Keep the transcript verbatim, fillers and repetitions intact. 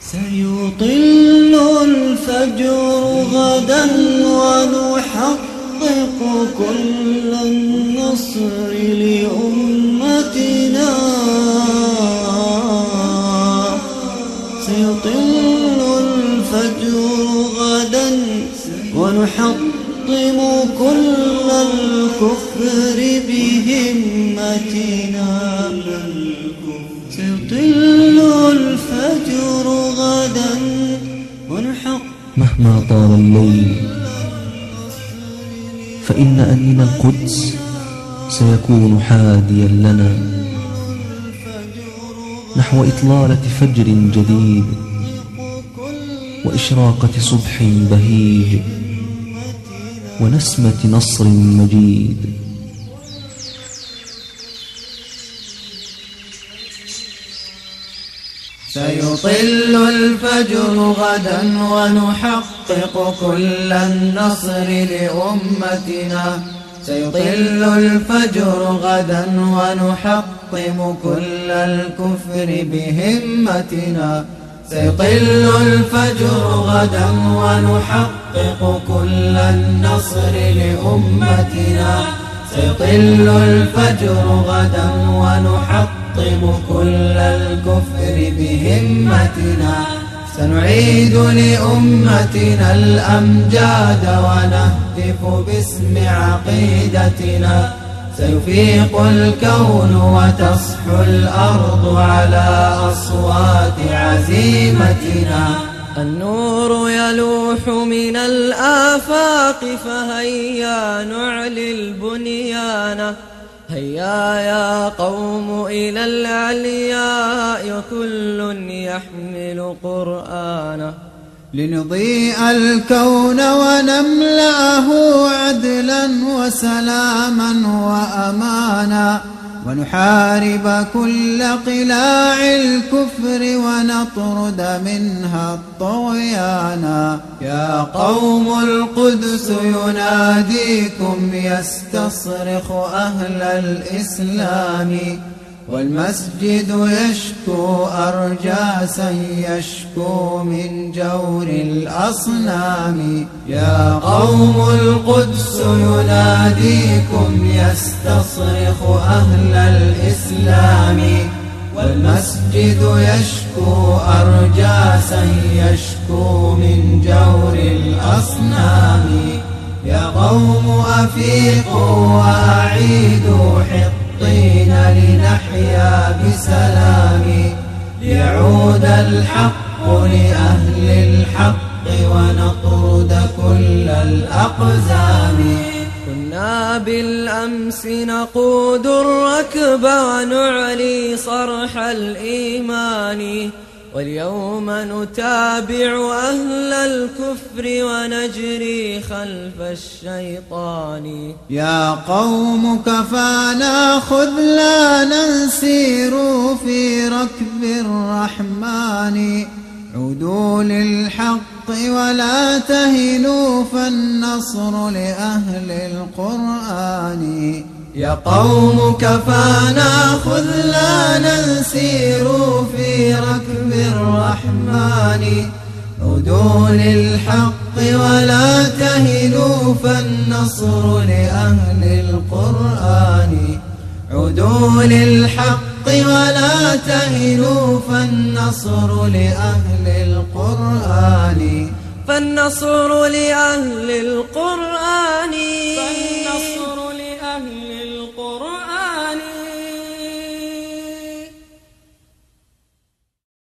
سيطل الفجر غدا ونحقق كل النصر لأمتنا. سيطل الفجر غدا ونحطم كل الكفر بهمتنا. سيطل الفجر غدا ونحطم. مهما طال الليل فإن أنين القدس سيكون حاديا لنا نحو إطلالة فجر جديد وإشراقة صبح بهيج ونسمة نصر مجيد. سيطل الفجر غدا ونحقق كل النصر لأمتنا. سيطل الفجر غدا ونحطم كل الكفر بهمتنا. سيطل الفجر غدا ونحقق كل النصر لأمتنا. سيطل الفجر غدا ونحطم كل الكفر بهمتنا. سنعيد لأمتنا الأمجاد ونهتف باسم عقيدتنا. سيفيق الكون وتصحو الأرض على أصوات عزيمتنا. النور يلوح من الآفاق فهيا نعلي البنيان. هيا يا قوم إلى العلياء كل يحمل قرآنا. لنضيء الكون ونملأه عدلا وسلاما وأمانا. ونحارب كل قلاع الكفر ونطرد منها الطغيانا. يا قوم القدس يناديكم يستصرخ أهل الإسلام. والمسجد يشكو أرجاسا يشكو من جور الأصنام. يا قوم القدس يناديكم يستصرخ أهل الإسلام. والمسجد يشكو أرجاسا يشكو من جور الأصنام. يا قوم أفيقوا وأعيدوا حطين لنحيا بسلام. ليعود الحق لأهل الحق ونطرد كل الأقزام. كنا بالأمس نقود الركب ونعلي صرح الإيمان. واليوم نتابع أهل الكفر ونجري خلف الشيطان. يا قوم كفانا خذلانا نسيروا في ركب الرحمن. عودوا للحق ولا تهنوا فالنصر لأهل القرآن. يا قوم كفانا خذلانا نسيروا في ركب الرحمن. عودوا للحق ولا تهنوا فالنصر لأهل القرآن. عودوا للحق ولا تهنوا فالنصر لأهل القرآن. فالنصر لأهل القرآن.